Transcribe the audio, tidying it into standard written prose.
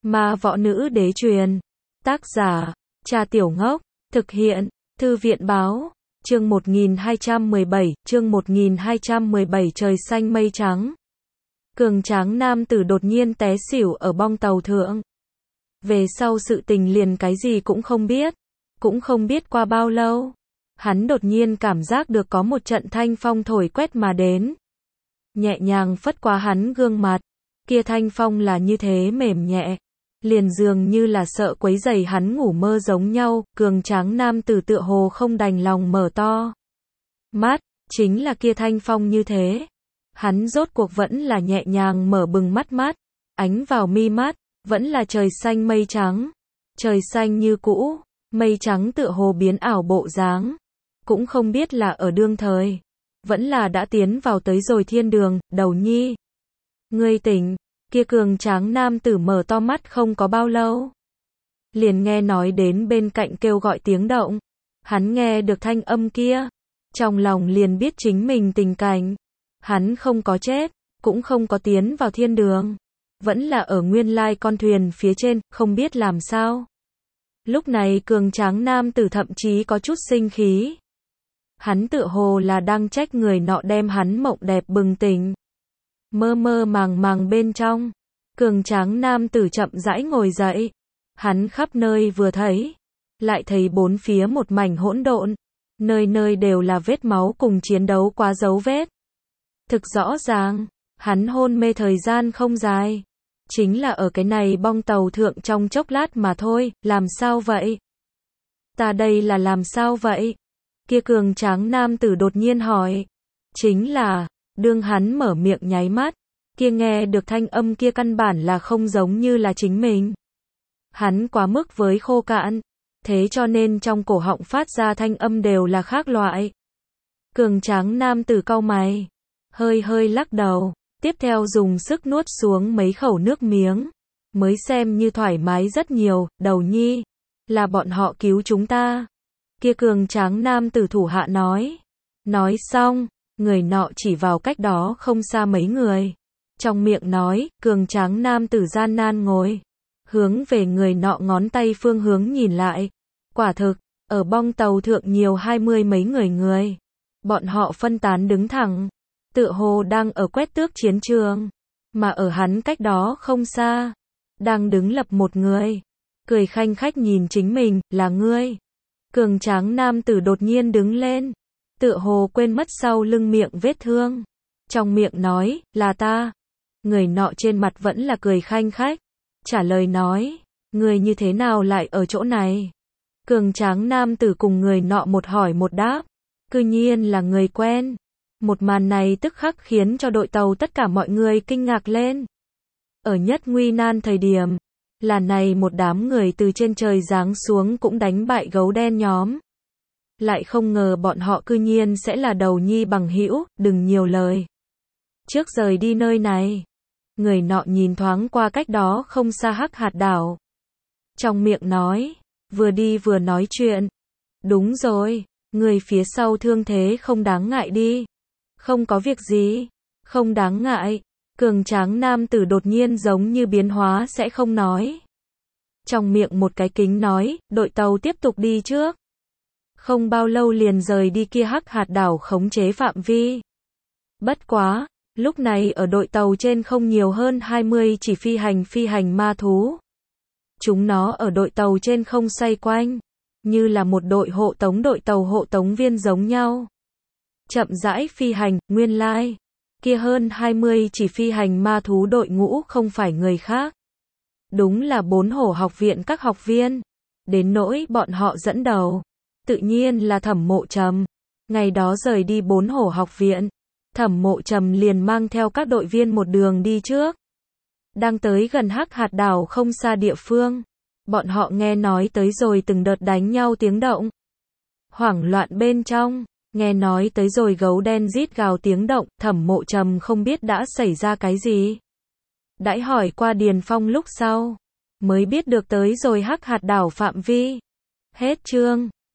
Ma võ nữ đế truyền. Tác giả, Trà Tiểu Ngốc. Thực hiện, Thư viện báo. Chương 1217, chương 1217 trời xanh mây trắng. Cường tráng nam tử đột nhiên té xỉu ở bong tàu thượng. Về sau sự tình liền cái gì cũng không biết. Cũng không biết qua bao lâu. Hắn đột nhiên cảm giác được có một trận thanh phong thổi quét mà đến. Nhẹ nhàng phất qua hắn gương mặt. Kia thanh phong là như thế mềm nhẹ. Liền dường như là sợ quấy rầy hắn ngủ mơ giống nhau, cường tráng nam tử tựa hồ không đành lòng mở to mắt, chính là kia thanh phong như thế. Hắn rốt cuộc vẫn là nhẹ nhàng mở bừng mắt, ánh vào mi mắt, vẫn là trời xanh mây trắng. Trời xanh như cũ, mây trắng tựa hồ biến ảo bộ dáng. Cũng không biết là ở đương thời, vẫn là đã tiến vào tới rồi thiên đường. Đầu nhi, ngươi tỉnh. Kia cường tráng nam tử mở to mắt không có bao lâu. Liền nghe nói đến bên cạnh kêu gọi tiếng động. Hắn nghe được thanh âm kia. Trong lòng liền biết chính mình tình cảnh. Hắn không có chết, cũng không có tiến vào thiên đường. Vẫn là ở nguyên lai con thuyền phía trên, không biết làm sao. Lúc này cường tráng nam tử thậm chí có chút sinh khí. Hắn tựa hồ là đang trách người nọ đem hắn mộng đẹp bừng tỉnh. Mơ mơ màng màng bên trong, cường tráng nam tử chậm rãi ngồi dậy. Hắn khắp nơi vừa thấy, lại thấy bốn phía một mảnh hỗn độn, nơi nơi đều là vết máu cùng chiến đấu quá dấu vết. Thực rõ ràng, hắn hôn mê thời gian không dài, chính là ở cái này bong tàu thượng trong chốc lát mà thôi. Làm sao vậy? Ta đây là làm sao vậy? Kia cường tráng nam tử đột nhiên hỏi. Chính là, đương hắn mở miệng nháy mắt, kia nghe được thanh âm kia căn bản là không giống như là chính mình. Hắn quá mức với khô cạn, thế cho nên trong cổ họng phát ra thanh âm đều là khác loại. Cường tráng nam tử cau mày, hơi hơi lắc đầu, tiếp theo dùng sức nuốt xuống mấy khẩu nước miếng, mới xem như thoải mái rất nhiều. Đầu nhi, là bọn họ cứu chúng ta. Kia cường tráng nam tử thủ hạ nói. Nói xong, người nọ chỉ vào cách đó không xa mấy người. Trong miệng nói, cường tráng nam tử gian nan ngồi. Hướng về người nọ ngón tay phương hướng nhìn lại. Quả thực, ở bong tàu thượng nhiều 20 mấy người. Bọn họ phân tán đứng thẳng. Tựa hồ đang ở quét tước chiến trường. Mà ở hắn cách đó không xa. Đang đứng lập một người. Cười khanh khách nhìn chính mình, là ngươi. Cường tráng nam tử đột nhiên đứng lên. Tựa hồ quên mất sau lưng miệng vết thương. Trong miệng nói, là ta. Người nọ trên mặt vẫn là cười khanh khách. Trả lời nói, người như thế nào lại ở chỗ này? Cường tráng nam tử cùng người nọ một hỏi một đáp. Cư nhiên là người quen. Một màn này tức khắc khiến cho đội tàu tất cả mọi người kinh ngạc lên. Ở nhất nguy nan thời điểm, là này một đám người từ trên trời giáng xuống cũng đánh bại gấu đen nhóm. Lại không ngờ bọn họ cư nhiên sẽ là đầu nhi bằng hữu. Đừng nhiều lời. Trước rời đi nơi này. Người nọ nhìn thoáng qua cách đó không xa Hắc Hạt đảo. Trong miệng nói. Vừa đi vừa nói chuyện. Đúng rồi. Người phía sau thương thế không đáng ngại đi. Không có việc gì. Không đáng ngại. Cường tráng nam tử đột nhiên giống như biến hóa sẽ không nói. Trong miệng một cái kính nói. Đội tàu tiếp tục đi trước. Không bao lâu liền rời đi kia Hắc Hạt đảo khống chế phạm vi. Bất quá, lúc này ở đội tàu trên không nhiều hơn 20 chỉ phi hành ma thú. Chúng nó ở đội tàu trên không xoay quanh, như là một đội tàu hộ tống viên giống nhau. Chậm rãi phi hành. Nguyên lai, kia hơn 20 chỉ phi hành ma thú đội ngũ không phải người khác. Đúng là 4 hổ học viện các học viên. Đến nỗi bọn họ dẫn đầu. Tự nhiên là Thẩm Mộ Trầm. Ngày đó rời đi 4 hổ học viện, Thẩm Mộ Trầm liền mang theo các đội viên một đường đi trước. Đang tới gần Hắc Hạt đảo không xa địa phương, bọn họ nghe nói tới rồi từng đợt đánh nhau tiếng động. Hoảng loạn bên trong, nghe nói tới rồi gấu đen rít gào tiếng động. Thẩm Mộ Trầm không biết đã xảy ra cái gì. Đãi hỏi qua Điền Phong lúc sau, mới biết được tới rồi Hắc Hạt đảo phạm vi. Hết chương.